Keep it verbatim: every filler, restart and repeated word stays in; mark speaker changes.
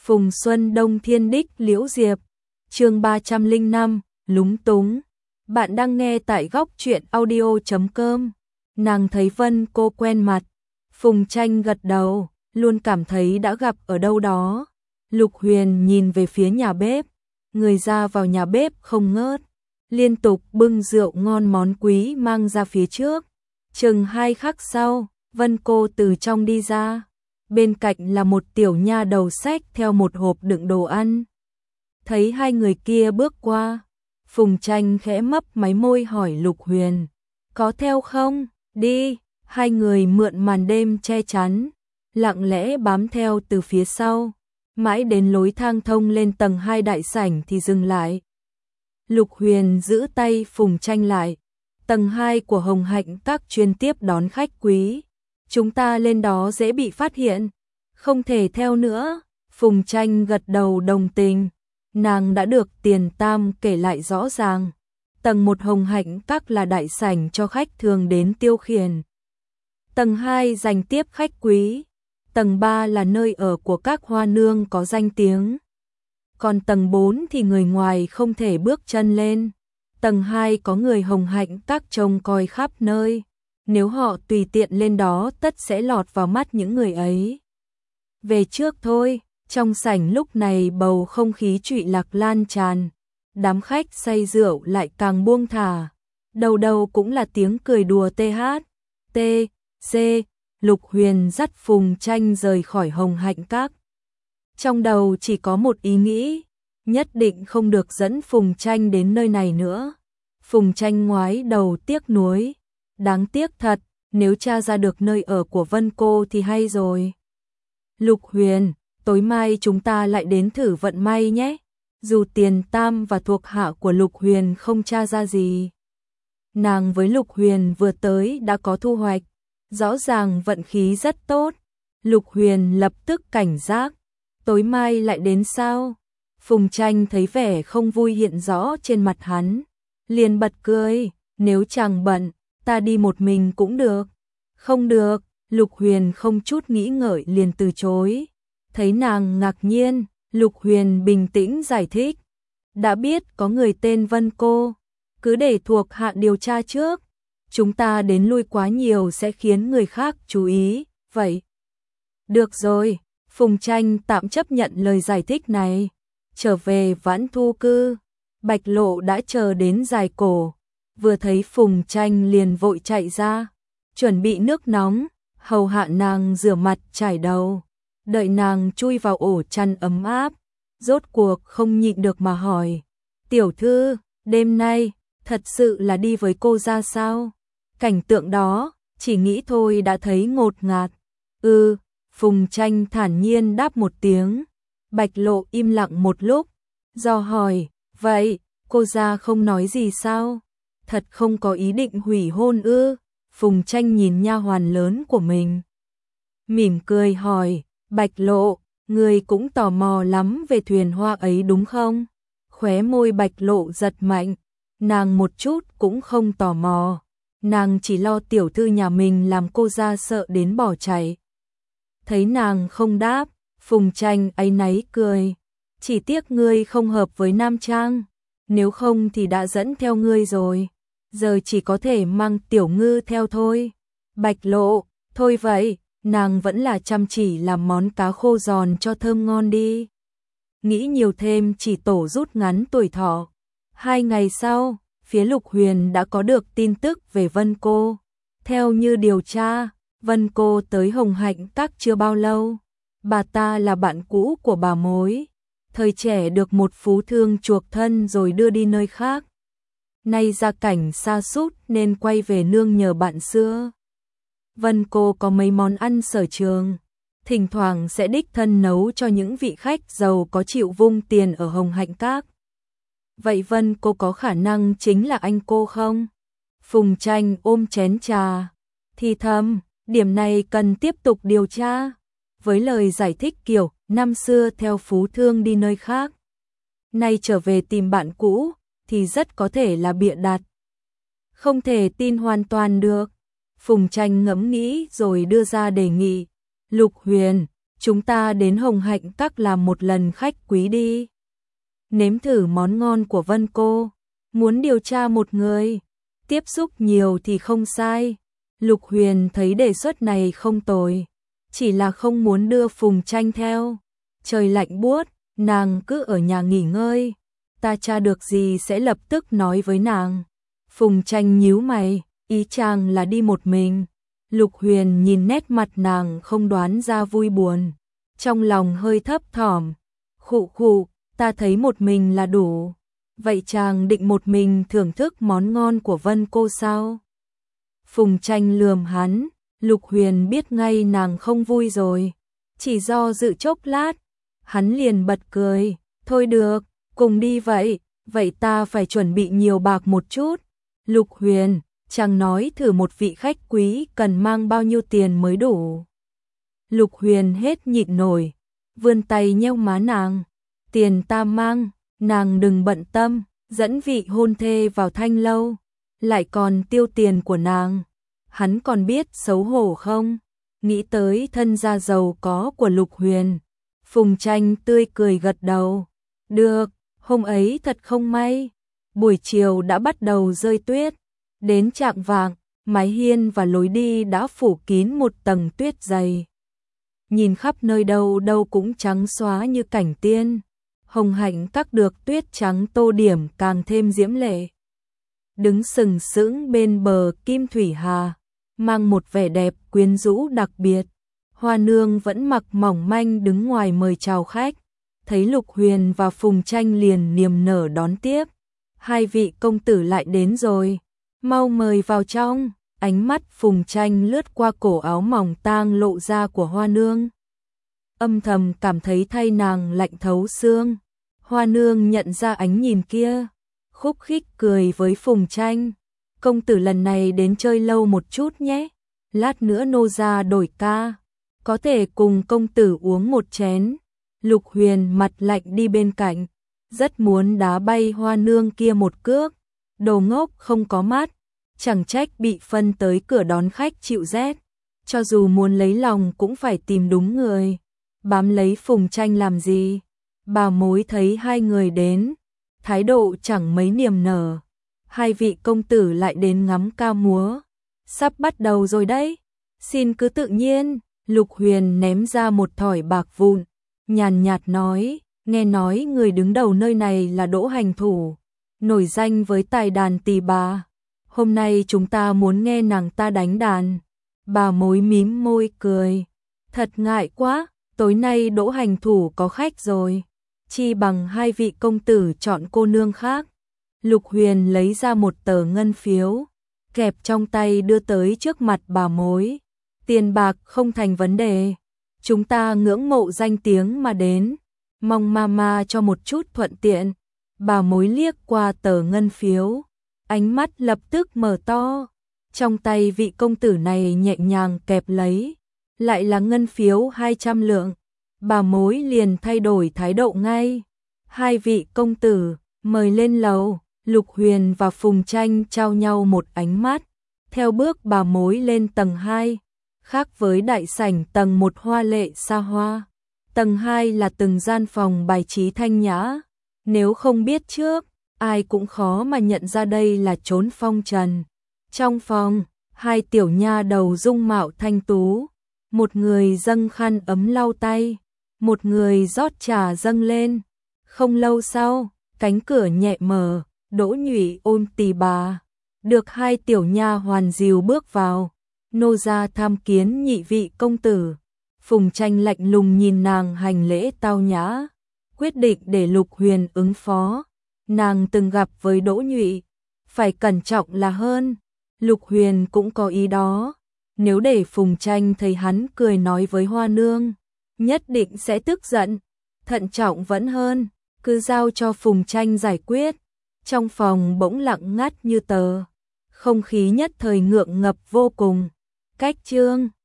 Speaker 1: Phùng Xuân Đông Thiên Đích Liễu Diệp, chương ba trăm lẻ năm, lúng túng. Bạn đang nghe tại góc truyện audio chấm com. Nàng thấy Vân Cô quen mặt. Phùng Tranh gật đầu, luôn cảm thấy đã gặp ở đâu đó. Lục Huyền nhìn về phía nhà bếp, người ra vào nhà bếp không ngớt, liên tục bưng rượu ngon món quý mang ra phía trước. Chừng hai khắc sau, Vân Cô từ trong đi ra, bên cạnh là một tiểu nha đầu xách theo một hộp đựng đồ ăn. Thấy hai người kia bước qua, Phùng Tranh khẽ mấp máy môi hỏi Lục Huyền, có theo không? Đi. Hai người mượn màn đêm che chắn, lặng lẽ bám theo từ phía sau, mãi đến lối thang thông lên tầng hai đại sảnh thì dừng lại. Lục Huyền giữ tay Phùng Tranh lại. Tầng hai của Hồng Hạnh Các chuyên tiếp đón khách quý. Chúng ta lên đó dễ bị phát hiện, không thể theo nữa. Phùng Tranh gật đầu đồng tình. Nàng đã được Tiền Tam kể lại rõ ràng. Tầng một Hồng Hạnh Các là đại sảnh cho khách thường đến tiêu khiển. Tầng hai dành tiếp khách quý. Tầng ba là nơi ở của các hoa nương có danh tiếng. Còn tầng bốn thì người ngoài không thể bước chân lên. Tầng hai có người Hồng Hạnh Các trông coi khắp nơi. Nếu họ tùy tiện lên đó tất sẽ lọt vào mắt những người ấy. Về trước thôi, trong sảnh lúc này bầu không khí trụy lạc lan tràn. Đám khách say rượu lại càng buông thả. Đầu đầu cũng là tiếng cười đùa tê hát. T, C, Lục Huyền dắt Phùng Tranh rời khỏi Hồng Hạnh Các. Trong đầu chỉ có một ý nghĩ, nhất định không được dẫn Phùng Tranh đến nơi này nữa. Phùng Tranh ngoái đầu tiếc nuối. Đáng tiếc thật, nếu tra ra được nơi ở của Vân Cô thì hay rồi. Lục Huyền, tối mai chúng ta lại đến thử vận may nhé. Dù Tiền Tam và thuộc hạ của Lục Huyền không tra ra gì. Nàng với Lục Huyền vừa tới đã có thu hoạch. Rõ ràng vận khí rất tốt. Lục Huyền lập tức cảnh giác. Tối mai lại đến sao? Phùng Tranh thấy vẻ không vui hiện rõ trên mặt hắn, liền bật cười, nếu chàng bận, ta đi một mình cũng được. Không được, Lục Huyền không chút nghĩ ngợi liền từ chối. Thấy nàng ngạc nhiên, Lục Huyền bình tĩnh giải thích. Đã biết có người tên Vân Cô, cứ để thuộc hạ điều tra trước. Chúng ta đến lui quá nhiều sẽ khiến người khác chú ý, vậy. Được rồi, Phùng Tranh tạm chấp nhận lời giải thích này. Trở về Vãn Thu Cư, Bạch Lộ đã chờ đến dài cổ. Vừa thấy Phùng Tranh liền vội chạy ra, chuẩn bị nước nóng, hầu hạ nàng rửa mặt chải đầu. Đợi nàng chui vào ổ chăn ấm áp, rốt cuộc không nhịn được mà hỏi. Tiểu thư, đêm nay, thật sự là đi với cô ra sao? Cảnh tượng đó, chỉ nghĩ thôi đã thấy ngột ngạt. Ừ, Phùng Tranh thản nhiên đáp một tiếng. Bạch Lộ im lặng một lúc, do hỏi, vậy, cô ra không nói gì sao? Thật không có ý định hủy hôn ư? Phùng Tranh nhìn nha hoàn lớn của mình, mỉm cười hỏi, Bạch Lộ, người cũng tò mò lắm về thuyền hoa ấy đúng không? Khóe môi Bạch Lộ giật mạnh, nàng một chút cũng không tò mò. Nàng chỉ lo tiểu thư nhà mình làm cô ra sợ đến bỏ chạy. Thấy nàng không đáp, Phùng Tranh áy náy cười. Chỉ tiếc ngươi không hợp với nam trang, nếu không thì đã dẫn theo ngươi rồi. Giờ chỉ có thể mang tiểu ngư theo thôi. Bạch Lộ, thôi vậy, nàng vẫn là chăm chỉ làm món cá khô giòn cho thơm ngon đi. Nghĩ nhiều thêm chỉ tổ rút ngắn tuổi thọ. Hai ngày sau, phía Lục Huyền đã có được tin tức về Vân Cô. Theo như điều tra, Vân Cô tới Hồng Hạnh Các chưa bao lâu. Bà ta là bạn cũ của bà mối. Thời trẻ được một phú thương chuộc thân rồi đưa đi nơi khác. Nay gia cảnh sa sút nên quay về nương nhờ bạn xưa. Vân Cô có mấy món ăn sở trường, thỉnh thoảng sẽ đích thân nấu cho những vị khách giàu có chịu vung tiền ở Hồng Hạnh Các. Vậy Vân Cô có khả năng chính là anh cô không? Phùng Tranh ôm chén trà, thì thầm, điểm này cần tiếp tục điều tra. Với lời giải thích kiểu năm xưa theo phú thương đi nơi khác, nay trở về tìm bạn cũ, thì rất có thể là bịa đặt. Không thể tin hoàn toàn được. Phùng Tranh ngẫm nghĩ rồi đưa ra đề nghị. Lục Huyền, chúng ta đến Hồng Hạnh Các làm một lần khách quý đi. Nếm thử món ngon của Vân cô, muốn điều tra một người, tiếp xúc nhiều thì không sai. Lục Huyền thấy đề xuất này không tồi, chỉ là không muốn đưa Phùng Tranh theo. Trời lạnh buốt, nàng cứ ở nhà nghỉ ngơi, ta tra được gì sẽ lập tức nói với nàng. Phùng Tranh nhíu mày, ý chàng là đi một mình. Lục Huyền nhìn nét mặt nàng không đoán ra vui buồn, trong lòng hơi thấp thỏm. Khụ khụ, ta thấy một mình là đủ. Vậy chàng định một mình thưởng thức món ngon của Vân cô sao? Phùng Tranh lườm hắn, Lục Huyền biết ngay nàng không vui rồi, chỉ do dự chốc lát, hắn liền bật cười, thôi được, cùng đi vậy, vậy ta phải chuẩn bị nhiều bạc một chút. Lục Huyền, chàng nói thử một vị khách quý cần mang bao nhiêu tiền mới đủ. Lục Huyền hết nhịn nổi, vươn tay nheo má nàng, tiền ta mang, nàng đừng bận tâm, dẫn vị hôn thê vào Thanh lâu, lại còn tiêu tiền của nàng. Hắn còn biết xấu hổ không? Nghĩ tới thân gia giàu có của Lục Huyền, Phùng Tranh tươi cười gật đầu. Được, hôm ấy thật không may, buổi chiều đã bắt đầu rơi tuyết, đến chạng vạng, mái hiên và lối đi đã phủ kín một tầng tuyết dày. Nhìn khắp nơi đâu đâu cũng trắng xóa như cảnh tiên. Hồng Hạnh Các được tuyết trắng tô điểm càng thêm diễm lệ. Đứng sừng sững bên bờ Kim Thủy Hà, mang một vẻ đẹp quyến rũ đặc biệt. Hoa Nương vẫn mặc mỏng manh đứng ngoài mời chào khách, thấy Lục Huyền và Phùng Tranh liền niềm nở đón tiếp. Hai vị công tử lại đến rồi, mau mời vào trong. Ánh mắt Phùng Tranh lướt qua cổ áo mỏng tang lộ ra của Hoa Nương, âm thầm cảm thấy thay nàng lạnh thấu xương. Hoa Nương nhận ra ánh nhìn kia, khúc khích cười với Phùng Tranh. Công tử lần này đến chơi lâu một chút nhé, lát nữa nô gia đổi ca, có thể cùng công tử uống một chén. Lục Huyền mặt lạnh đi bên cạnh, rất muốn đá bay Hoa Nương kia một cước. Đồ ngốc không có mắt, chẳng trách bị phân tới cửa đón khách chịu rét. Cho dù muốn lấy lòng cũng phải tìm đúng người, bám lấy Phùng Tranh làm gì. Bà mối thấy hai người đến, thái độ chẳng mấy niềm nở. Hai vị công tử lại đến ngắm ca múa, sắp bắt đầu rồi đấy, xin cứ tự nhiên. Lục Huyền ném ra một thỏi bạc vụn, nhàn nhạt nói, nghe nói người đứng đầu nơi này là Đỗ Hành Thủ, nổi danh với tài đàn tỳ bà. Hôm nay chúng ta muốn nghe nàng ta đánh đàn. Bà mối mím môi cười, thật ngại quá, tối nay Đỗ Hành Thủ có khách rồi, chi bằng hai vị công tử chọn cô nương khác. Lục Huyền lấy ra một tờ ngân phiếu, kẹp trong tay đưa tới trước mặt bà mối. Tiền bạc không thành vấn đề, chúng ta ngưỡng mộ danh tiếng mà đến, mong mama cho một chút thuận tiện. Bà mối liếc qua tờ ngân phiếu, ánh mắt lập tức mở to. Trong tay vị công tử này nhẹ nhàng kẹp lấy, lại là ngân phiếu hai trăm lượng. Bà mối liền thay đổi thái độ ngay. Hai vị công tử, mời lên lầu. Lục Huyền và Phùng Tranh trao nhau một ánh mắt, theo bước bà mối lên tầng hai. Khác với đại sảnh tầng một hoa lệ xa hoa, tầng hai là từng gian phòng bài trí thanh nhã. Nếu không biết trước, ai cũng khó mà nhận ra đây là chốn phong trần. Trong phòng, hai tiểu nha đầu dung mạo thanh tú, một người dâng khăn ấm lau tay, một người rót trà dâng lên. Không lâu sau, cánh cửa nhẹ mở, Đỗ Nhụy ôm tỳ bà, được hai tiểu nha hoàn dìu bước vào. Nô gia tham kiến nhị vị công tử. Phùng Tranh lạnh lùng nhìn nàng hành lễ tao nhã, quyết định để Lục Huyền ứng phó. Nàng từng gặp với Đỗ Nhụy, phải cẩn trọng là hơn. Lục Huyền cũng có ý đó, nếu để Phùng Tranh thấy hắn cười nói với Hoa Nương, nhất định sẽ tức giận. Thận trọng vẫn hơn, cứ giao cho Phùng Tranh giải quyết. Trong phòng bỗng lặng ngắt như tờ, không khí nhất thời ngượng ngập vô cùng. Cách chương